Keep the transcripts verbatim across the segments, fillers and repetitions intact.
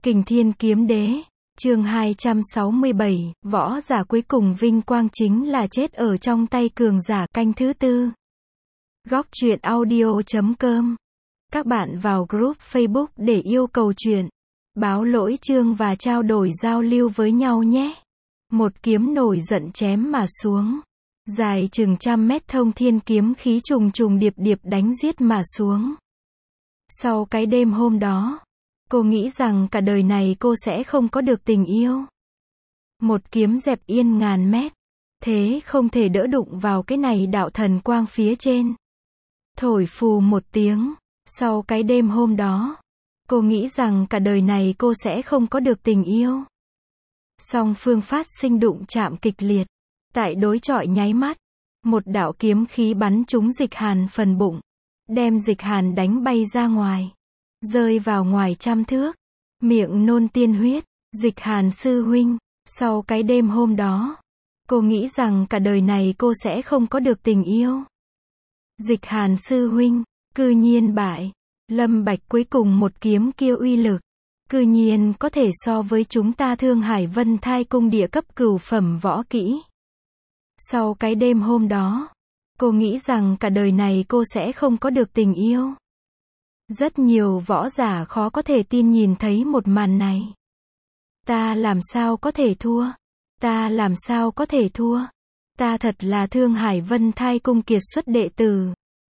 Kình Thiên Kiếm Đế, chương hai trăm sáu mươi bảy, võ giả cuối cùng vinh quang chính là chết ở trong tay cường giả, canh thứ tư. Góc truyện audio chấm com. Các bạn vào group Facebook để yêu cầu truyện, báo lỗi chương và trao đổi giao lưu với nhau nhé. Một kiếm nổi giận chém mà xuống. Dài chừng trăm mét thông thiên kiếm khí trùng trùng điệp điệp đánh giết mà xuống. Sau cái đêm hôm đó, cô nghĩ rằng cả đời này cô sẽ không có được tình yêu. Một kiếm dẹp yên ngàn mét, thế không thể đỡ đụng vào cái này đạo thần quang phía trên. Thổi phù một tiếng, sau cái đêm hôm đó, cô nghĩ rằng cả đời này cô sẽ không có được tình yêu. Song phương phát sinh đụng chạm kịch liệt. Tại đối chọi nháy mắt, một đạo kiếm khí bắn trúng Dịch Hàn phần bụng, đem Dịch Hàn đánh bay ra ngoài, rơi vào ngoài trăm thước, miệng nôn tiên huyết. Dịch Hàn sư huynh, sau cái đêm hôm đó, cô nghĩ rằng cả đời này cô sẽ không có được tình yêu. Dịch Hàn sư huynh, cư nhiên bại. Lâm Bạch cuối cùng một kiếm kia uy lực, cư nhiên có thể so với chúng ta Thương Hải Vân Thai cung địa cấp cửu phẩm võ kỹ. Sau cái đêm hôm đó, cô nghĩ rằng cả đời này cô sẽ không có được tình yêu. Rất nhiều võ giả khó có thể tin nhìn thấy một màn này. Ta làm sao có thể thua? Ta làm sao có thể thua? Ta thật là Thương Hải Vân Thai cung kiệt xuất đệ tử,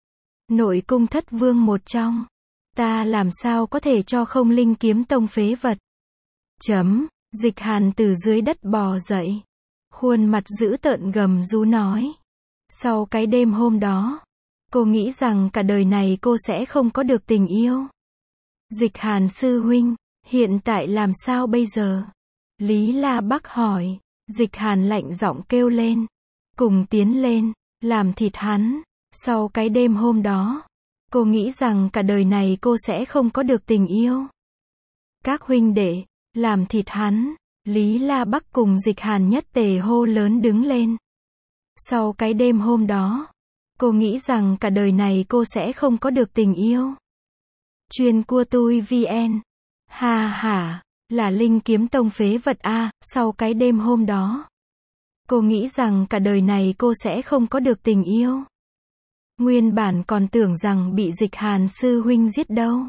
nội cung thất vương một trong. Ta làm sao có thể cho Không Linh kiếm tông phế vật? Chấm. Dịch Hàn từ dưới đất bò dậy, khuôn mặt dữ tợn gầm rú nói. Sau cái đêm hôm đó, cô nghĩ rằng cả đời này cô sẽ không có được tình yêu. Dịch Hàn sư huynh, hiện tại làm sao bây giờ? Lý La Bắc hỏi. Dịch Hàn lạnh giọng kêu lên. Cùng tiến lên, làm thịt hắn. Sau cái đêm hôm đó, cô nghĩ rằng cả đời này cô sẽ không có được tình yêu. Các huynh đệ, làm thịt hắn. Lý La Bắc cùng Dịch Hàn nhất tề hô lớn đứng lên. Sau cái đêm hôm đó, cô nghĩ rằng cả đời này cô sẽ không có được tình yêu. Chuyên cua tui vn. Ha ha, là Linh kiếm tông phế vật a. Sau cái đêm hôm đó, cô nghĩ rằng cả đời này cô sẽ không có được tình yêu. Nguyên bản còn tưởng rằng bị Dịch Hàn sư huynh giết đâu.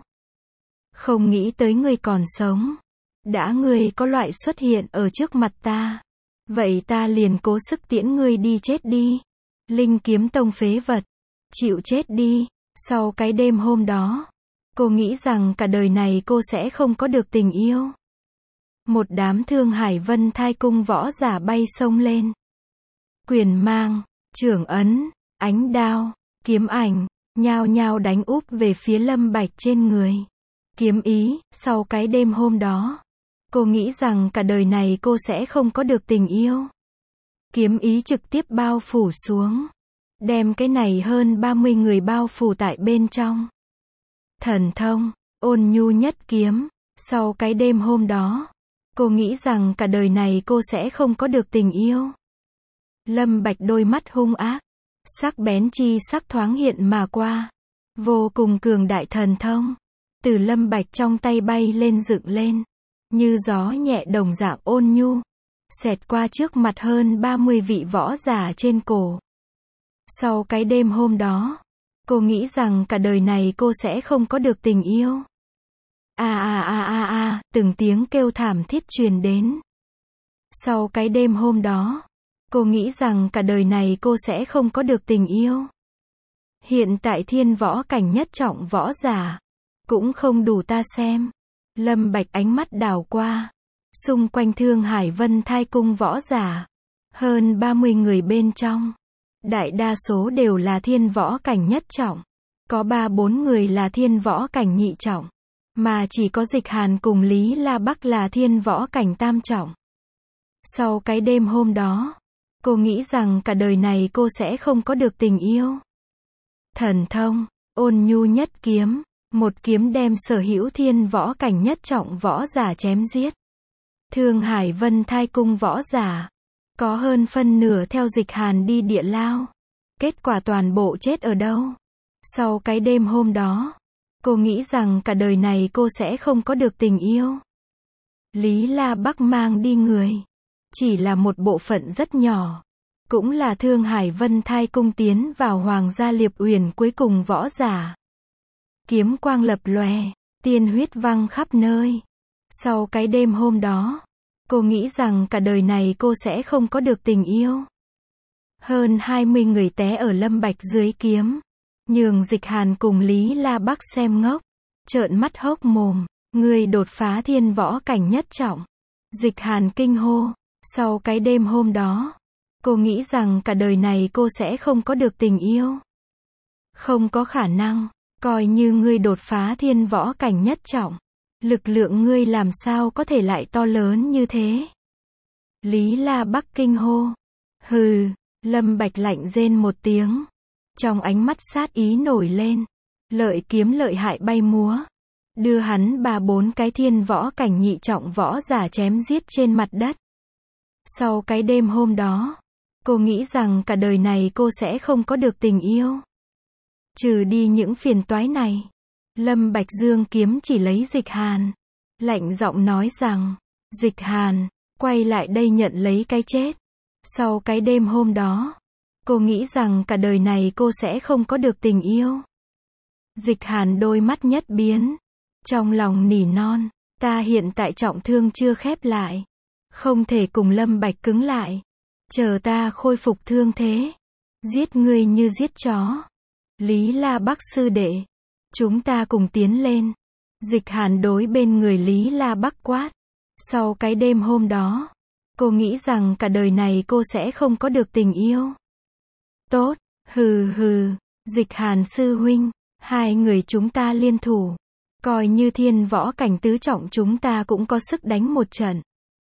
Không nghĩ tới ngươi còn sống. Đã ngươi có loại xuất hiện ở trước mặt ta, vậy ta liền cố sức tiễn ngươi đi chết đi. Linh kiếm tông phế vật, chịu chết đi. Sau cái đêm hôm đó, cô nghĩ rằng cả đời này cô sẽ không có được tình yêu. Một đám Thương Hải Vân Thai cung võ giả bay sông lên. Quyền mang, trưởng ấn, ánh đao, kiếm ảnh, nhao nhao đánh úp về phía Lâm Bạch trên người. Kiếm ý, sau cái đêm hôm đó, cô nghĩ rằng cả đời này cô sẽ không có được tình yêu. Kiếm ý trực tiếp bao phủ xuống, đem cái này hơn ba mươi người bao phủ tại bên trong. Thần thông, ôn nhu nhất kiếm, sau cái đêm hôm đó, cô nghĩ rằng cả đời này cô sẽ không có được tình yêu. Lâm Bạch đôi mắt hung ác, sắc bén chi sắc thoáng hiện mà qua. Vô cùng cường đại thần thông, từ Lâm Bạch trong tay bay lên dựng lên, như gió nhẹ đồng dạng ôn nhu, xẹt qua trước mặt hơn ba mươi vị võ giả trên cổ. Sau cái đêm hôm đó, cô nghĩ rằng cả đời này cô sẽ không có được tình yêu. A a a a a, từng tiếng kêu thảm thiết truyền đến. Sau cái đêm hôm đó, cô nghĩ rằng cả đời này cô sẽ không có được tình yêu. Hiện tại thiên võ cảnh nhất trọng võ giả, cũng không đủ ta xem. Lâm Bạch ánh mắt đảo qua, xung quanh Thương Hải Vân Thai cung võ giả, hơn ba mươi người bên trong, đại đa số đều là thiên võ cảnh nhất trọng, có ba bốn người là thiên võ cảnh nhị trọng, mà chỉ có Dịch Hàn cùng Lý La Bắc là thiên võ cảnh tam trọng. Sau cái đêm hôm đó, cô nghĩ rằng cả đời này cô sẽ không có được tình yêu. Thần thông, ôn nhu nhất kiếm, một kiếm đem sở hữu thiên võ cảnh nhất trọng võ giả chém giết. Thương Hải Vân Thai cung võ giả, có hơn phân nửa theo Dịch Hàn đi địa lao. Kết quả toàn bộ chết ở đâu? Sau cái đêm hôm đó, cô nghĩ rằng cả đời này cô sẽ không có được tình yêu. Lý La Bắc mang đi người. Chỉ là một bộ phận rất nhỏ. Cũng là Thương Hải Vân thai cung tiến vào Hoàng gia Liệp Uyển cuối cùng võ giả. Kiếm quang lập lòe, tiên huyết văng khắp nơi. Sau cái đêm hôm đó, cô nghĩ rằng cả đời này cô sẽ không có được tình yêu. Hơn hai mươi người té ở Lâm Bạch dưới kiếm. Nhường Dịch Hàn cùng Lý La Bắc xem ngốc. Trợn mắt hốc mồm. Người đột phá thiên võ cảnh nhất trọng. Dịch Hàn kinh hô. Sau cái đêm hôm đó, cô nghĩ rằng cả đời này cô sẽ không có được tình yêu. Không có khả năng. Coi như ngươi đột phá thiên võ cảnh nhất trọng. Lực lượng ngươi làm sao có thể lại to lớn như thế? Lý La Bắc kinh hô. Hừ, Lâm Bạch lạnh rên một tiếng. Trong ánh mắt sát ý nổi lên. Lợi kiếm lợi hại bay múa. Đưa hắn ba bốn cái thiên võ cảnh nhị trọng võ giả chém giết trên mặt đất. Sau cái đêm hôm đó, cô nghĩ rằng cả đời này cô sẽ không có được tình yêu. Trừ đi những phiền toái này. Lâm Bạch dương kiếm chỉ lấy Dịch Hàn. Lạnh giọng nói rằng, Dịch Hàn, quay lại đây nhận lấy cái chết. Sau cái đêm hôm đó, cô nghĩ rằng cả đời này cô sẽ không có được tình yêu. Dịch Hàn đôi mắt nhất biến. Trong lòng nỉ non, ta hiện tại trọng thương chưa khép lại. Không thể cùng Lâm Bạch cứng lại. Chờ ta khôi phục thương thế. Giết ngươi như giết chó. Lý La Bắc sư đệ. Chúng ta cùng tiến lên. Dịch Hàn đối bên người Lý La Bắc quát. Sau cái đêm hôm đó, cô nghĩ rằng cả đời này cô sẽ không có được tình yêu. Tốt, hừ hừ, Dịch Hàn sư huynh, hai người chúng ta liên thủ. Coi như thiên võ cảnh tứ trọng chúng ta cũng có sức đánh một trận.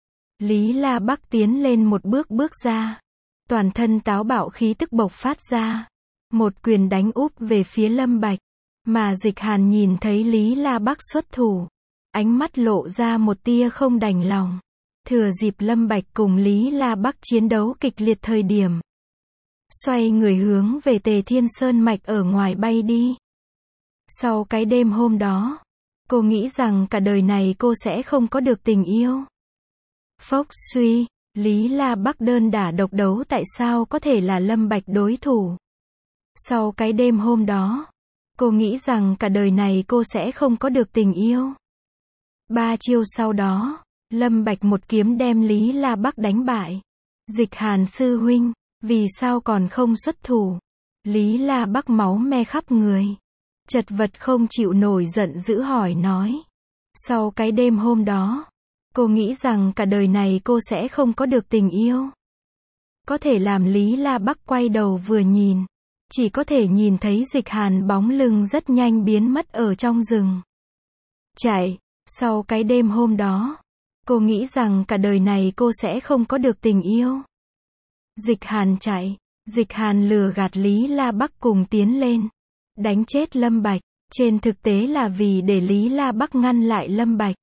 Lý La Bắc tiến lên một bước bước ra. Toàn thân táo bạo khí tức bộc phát ra. Một quyền đánh úp về phía Lâm Bạch. Mà Dịch Hàn nhìn thấy Lý La Bắc xuất thủ. Ánh mắt lộ ra một tia không đành lòng. Thừa dịp Lâm Bạch cùng Lý La Bắc chiến đấu kịch liệt thời điểm. Xoay người hướng về Tề Thiên Sơn Mạch ở ngoài bay đi. Sau cái đêm hôm đó, cô nghĩ rằng cả đời này cô sẽ không có được tình yêu. Phốc suy, Lý La Bắc đơn đả độc đấu tại sao có thể là Lâm Bạch đối thủ. Sau cái đêm hôm đó, cô nghĩ rằng cả đời này cô sẽ không có được tình yêu. Ba chiêu sau đó, Lâm Bạch một kiếm đem Lý La Bắc đánh bại. Dịch Hàn sư huynh, vì sao còn không xuất thủ? Lý La Bắc máu me khắp người. Chật vật không chịu nổi giận dữ hỏi nói. Sau cái đêm hôm đó, cô nghĩ rằng cả đời này cô sẽ không có được tình yêu. Có thể làm Lý La Bắc quay đầu vừa nhìn. Chỉ có thể nhìn thấy Dịch Hàn bóng lưng rất nhanh biến mất ở trong rừng. Chạy, sau cái đêm hôm đó, cô nghĩ rằng cả đời này cô sẽ không có được tình yêu. Dịch Hàn chạy, Dịch Hàn lừa gạt Lý La Bắc cùng tiến lên. Đánh chết Lâm Bạch, trên thực tế là vì để Lý La Bắc ngăn lại Lâm Bạch.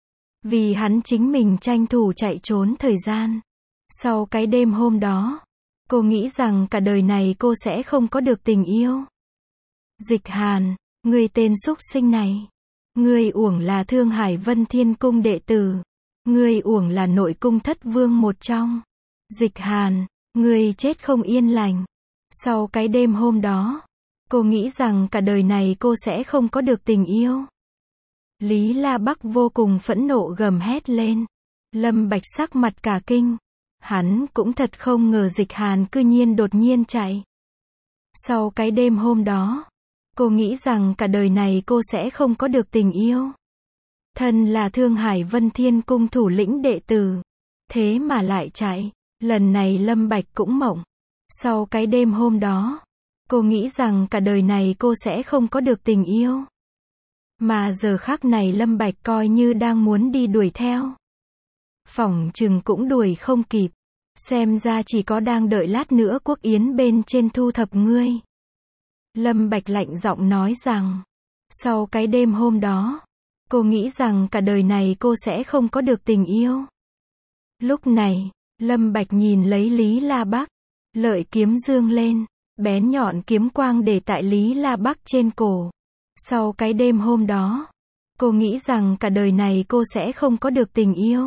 Vì hắn chính mình tranh thủ chạy trốn thời gian. Sau cái đêm hôm đó, cô nghĩ rằng cả đời này cô sẽ không có được tình yêu. Dịch Hàn, ngươi tên súc sinh này. Ngươi uổng là Thương Hải Vân Thiên Cung đệ tử. Ngươi uổng là nội cung thất vương một trong. Dịch Hàn, ngươi chết không yên lành. Sau cái đêm hôm đó, cô nghĩ rằng cả đời này cô sẽ không có được tình yêu. Lý La Bắc vô cùng phẫn nộ gầm hét lên. Lâm Bạch sắc mặt cả kinh. Hắn cũng thật không ngờ Dịch Hàn cư nhiên đột nhiên chạy. Sau cái đêm hôm đó, cô nghĩ rằng cả đời này cô sẽ không có được tình yêu. Thân là Thương Hải Vân Thiên Cung thủ lĩnh đệ tử. Thế mà lại chạy. Lần này Lâm Bạch cũng mộng. Sau cái đêm hôm đó, cô nghĩ rằng cả đời này cô sẽ không có được tình yêu. Mà giờ khắc này Lâm Bạch coi như đang muốn đi đuổi theo. Phỏng chừng cũng đuổi không kịp. Xem ra chỉ có đang đợi lát nữa quốc yến bên trên thu thập ngươi. Lâm Bạch lạnh giọng nói rằng. Sau cái đêm hôm đó, cô nghĩ rằng cả đời này cô sẽ không có được tình yêu. Lúc này, Lâm Bạch nhìn lấy Lý La Bắc. Lợi kiếm dương lên. Bén nhọn kiếm quang để tại Lý La Bắc trên cổ. Sau cái đêm hôm đó, Cô nghĩ rằng cả đời này cô sẽ không có được tình yêu.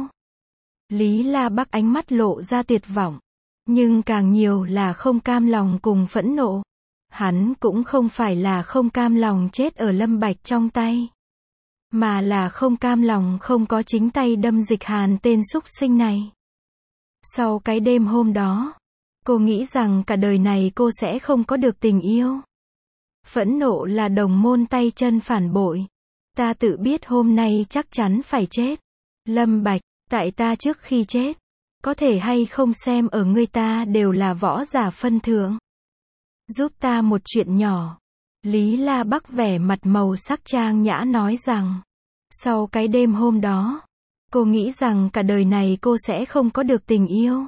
Lý La Bắc ánh mắt lộ ra tuyệt vọng. Nhưng càng nhiều là không cam lòng cùng phẫn nộ. Hắn cũng không phải là không cam lòng chết ở Lâm Bạch trong tay. Mà là không cam lòng không có chính tay đâm Dịch Hàn tên súc sinh này. Sau cái đêm hôm đó, cô nghĩ rằng cả đời này cô sẽ không có được tình yêu. Phẫn nộ là đồng môn tay chân phản bội. Ta tự biết hôm nay chắc chắn phải chết. Lâm Bạch, tại ta trước khi chết, có thể hay không xem ở ngươi ta đều là võ giả phân thượng. Giúp ta một chuyện nhỏ. Lý La Bắc vẻ mặt màu sắc trang nhã nói rằng, sau cái đêm hôm đó, cô nghĩ rằng cả đời này cô sẽ không có được tình yêu.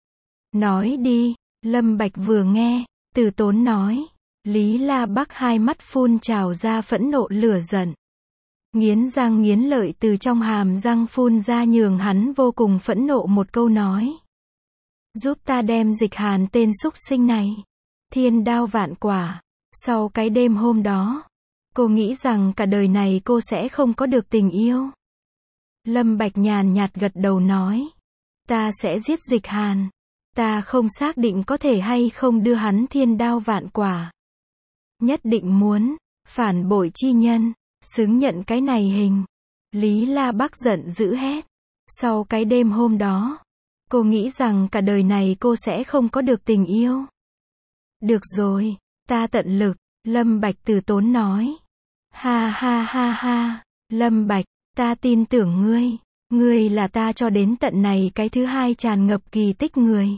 Nói đi, Lâm Bạch vừa nghe, từ tốn nói. Lý La Bắc hai mắt phun trào ra phẫn nộ lửa giận. Nghiến răng nghiến lợi từ trong hàm răng phun ra nhường hắn vô cùng phẫn nộ một câu nói. Giúp ta đem Dịch Hàn tên súc sinh này. Thiên đao vạn quả. Sau cái đêm hôm đó, cô nghĩ rằng cả đời này cô sẽ không có được tình yêu. Lâm Bạch nhàn nhạt gật đầu nói. Ta sẽ giết Dịch Hàn. Ta không xác định có thể hay không đưa hắn thiên đao vạn quả. Nhất định muốn, phản bội chi nhân, xứng nhận cái này hình. Lý La Bắc giận dữ hét. Sau cái đêm hôm đó, cô nghĩ rằng cả đời này cô sẽ không có được tình yêu. Được rồi, ta tận lực, Lâm Bạch từ tốn nói. Ha ha ha ha, Lâm Bạch, ta tin tưởng ngươi. Ngươi là ta cho đến tận này cái thứ hai tràn ngập kỳ tích người.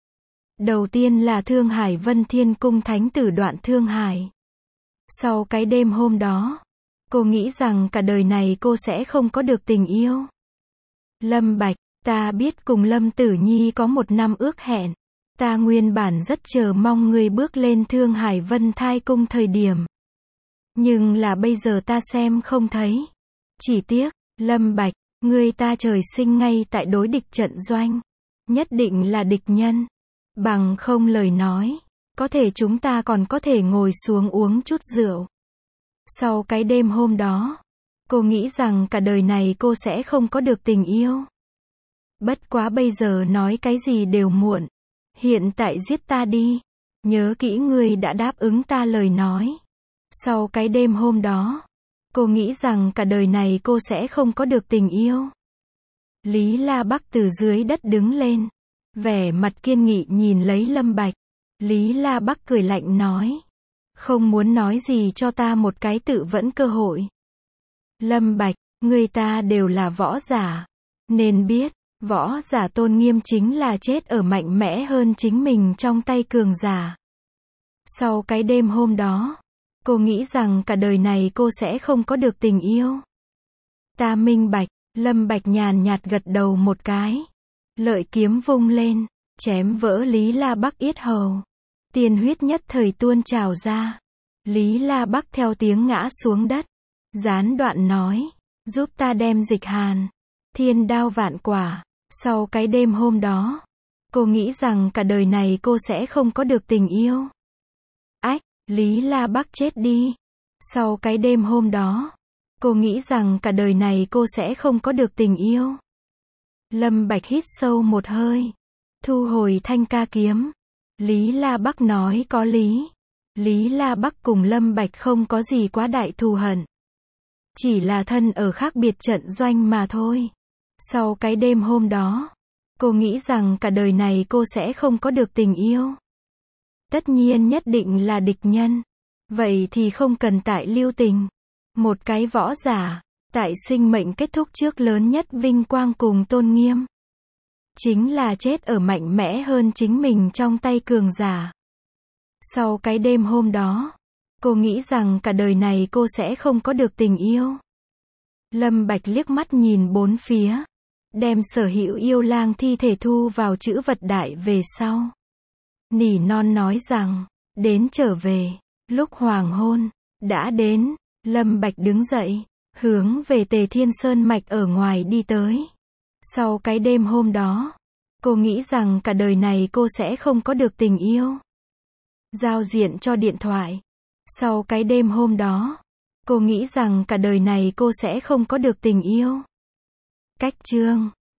Đầu tiên là Thương Hải Vân Thiên Cung Thánh tử Đoạn Thương Hải. Sau cái đêm hôm đó, cô nghĩ rằng cả đời này cô sẽ không có được tình yêu. Lâm Bạch, ta biết cùng Lâm Tử Nhi có một năm ước hẹn. Ta nguyên bản rất chờ mong ngươi bước lên Thương Hải Vân Thai Cung thời điểm. Nhưng là bây giờ ta xem không thấy. Chỉ tiếc, Lâm Bạch, ngươi ta trời sinh ngay tại đối địch trận doanh. Nhất định là địch nhân. Bằng không lời nói, có thể chúng ta còn có thể ngồi xuống uống chút rượu. Sau cái đêm hôm đó, cô nghĩ rằng cả đời này cô sẽ không có được tình yêu. Bất quá bây giờ nói cái gì đều muộn. Hiện tại giết ta đi. Nhớ kỹ ngươi đã đáp ứng ta lời nói. Sau cái đêm hôm đó, cô nghĩ rằng cả đời này cô sẽ không có được tình yêu. Lý La Bắc từ dưới đất đứng lên. Vẻ mặt kiên nghị nhìn lấy Lâm Bạch. Lý La Bắc cười lạnh nói. Không muốn nói gì cho ta một cái tự vẫn cơ hội. Lâm Bạch, người ta đều là võ giả. Nên biết, võ giả tôn nghiêm chính là chết ở mạnh mẽ hơn chính mình trong tay cường giả. Sau cái đêm hôm đó, cô nghĩ rằng cả đời này cô sẽ không có được tình yêu. Ta minh bạch, Lâm Bạch nhàn nhạt gật đầu một cái. Lợi kiếm vung lên, chém vỡ Lý La Bắc yết hầu. Tiên huyết nhất thời tuôn trào ra. Lý La Bắc theo tiếng ngã xuống đất. Gián đoạn nói, giúp ta đem Dịch Hàn. Thiên đao vạn quả. Sau cái đêm hôm đó, cô nghĩ rằng cả đời này cô sẽ không có được tình yêu. Ách, Lý La Bắc chết đi. Sau cái đêm hôm đó, cô nghĩ rằng cả đời này cô sẽ không có được tình yêu. Lâm Bạch hít sâu một hơi. Thu hồi thanh ca kiếm. Lý La Bắc nói có lý. Lý La Bắc cùng Lâm Bạch không có gì quá đại thù hận. Chỉ là thân ở khác biệt trận doanh mà thôi. Sau cái đêm hôm đó, cô nghĩ rằng cả đời này cô sẽ không có được tình yêu. Tất nhiên nhất định là địch nhân. Vậy thì không cần tại lưu tình. Một cái võ giả, tại sinh mệnh kết thúc trước lớn nhất vinh quang cùng tôn nghiêm. Chính là chết ở mạnh mẽ hơn chính mình trong tay cường giả. Sau cái đêm hôm đó, cô nghĩ rằng cả đời này cô sẽ không có được tình yêu. Lâm Bạch liếc mắt nhìn bốn phía. Đem sở hữu yêu lang thi thể thu vào trữ vật đại về sau. Nỉ non nói rằng, đến trở về, lúc hoàng hôn, đã đến. Lâm Bạch đứng dậy, hướng về Tề Thiên Sơn Mạch ở ngoài đi tới. Sau cái đêm hôm đó, cô nghĩ rằng cả đời này cô sẽ không có được tình yêu. Giao diện cho điện thoại. Sau cái đêm hôm đó, Cô nghĩ rằng cả đời này cô sẽ không có được tình yêu. Cách chương